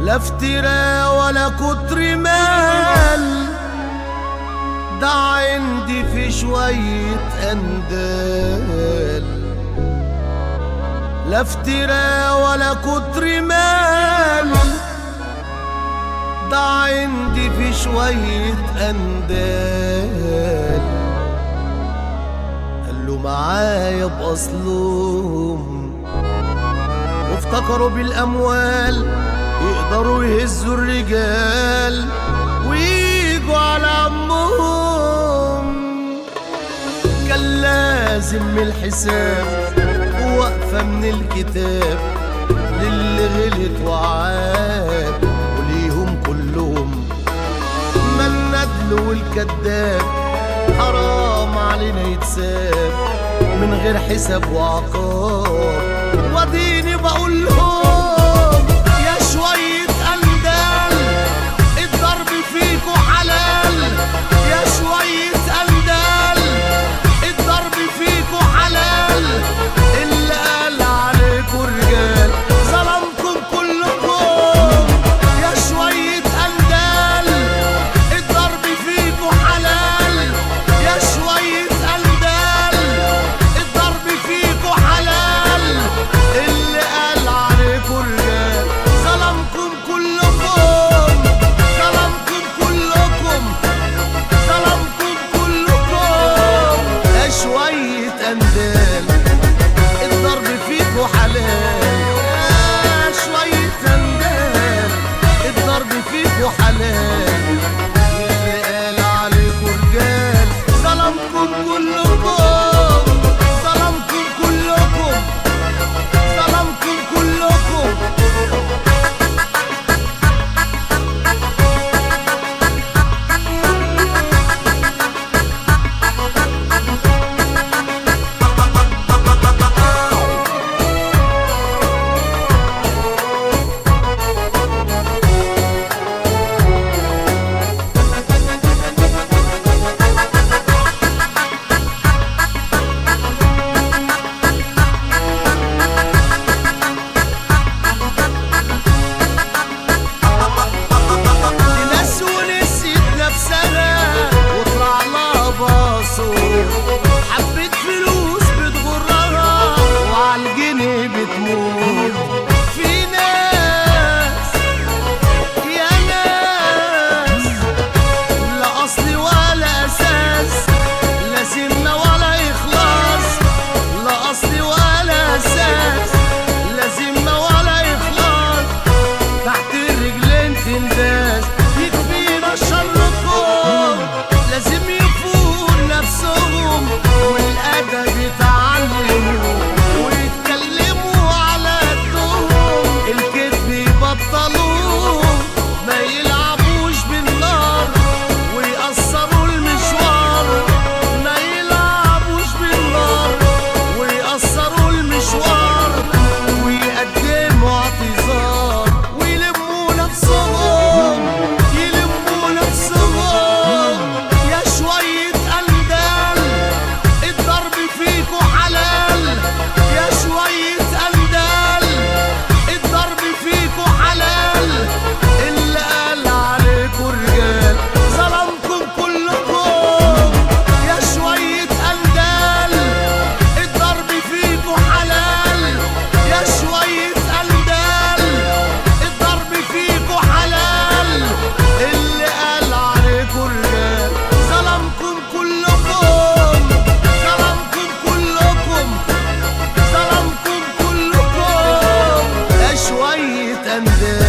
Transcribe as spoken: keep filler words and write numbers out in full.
لا افتراء ولا كتر مال، ده عندي في شوية أندال. لا افتراء ولا كتر مال، ده عندي في شوية أندال. قالوا معايا بأصلهم وافتكروا بالأموال يقدروا يهزوا الرجال ويجوا على عمهم. كان لازم من الحساب وقفة من الكتاب للي غلط وعاب وليهم كلهم. ما الندل والكذاب حرام علينا يتساب من غير حساب وعقاب. وديني بقول لهم يا شوية أندال الضرب فيكوا حلال، يا شوية أندال الضرب فيكوا حلال. اللي قال عليكوا رجال ظلمكم كلكم. يا شوية أندال الضرب فيكوا حلال، يا شوية أندال الضرب فيكوا حلال. اللي قال عليكوا رجال ظلمكم كلكم، ظلمكم كلكم، ظلمكم كلكم. يا شوية أندال الضرب فيكوا حلال، يا شوية أندال الضرب فيكوا حلال. اللي قال عليكوا رجال ظلمكم كلكم، ظلمكم كلكم، ظلمكم كلكم. حبيت فلوس بتغرها وعالجنيه بتموت. في ناس يا ناس لا أصل ولا أساس، لا سنة ولا إخلاص. لا أصل ولا أساس، لا سنة ولا إخلاص. تحت الرجلين تنداس. يكفينا شركم لازم يفوق نفسهم والأدب يتعلموا ويتكلموا على قدهم. الكذب يبطلوه ما يلعبوش بالنار ويقصروا المشوار، ما يلعبوش بالنار ويقصروا المشوار. ويقدموا اعتذار ويلموا نفسهم، يلموا نفسهم. يا شوية أندال الضرب فيكوا حلال، يا شوية أندال الضرب فيكوا حلال. اللي قال عليكوا رجال ظلمكم كلكم. يا شوية أندال الضرب فيكوا حلال، يا شوية أندال الضرب فيكوا حلال. اللي قال عليكوا رجال ظلمكم كلكم، ظلمكم كلكم، ظلمكم كلكم. يا شوية أندال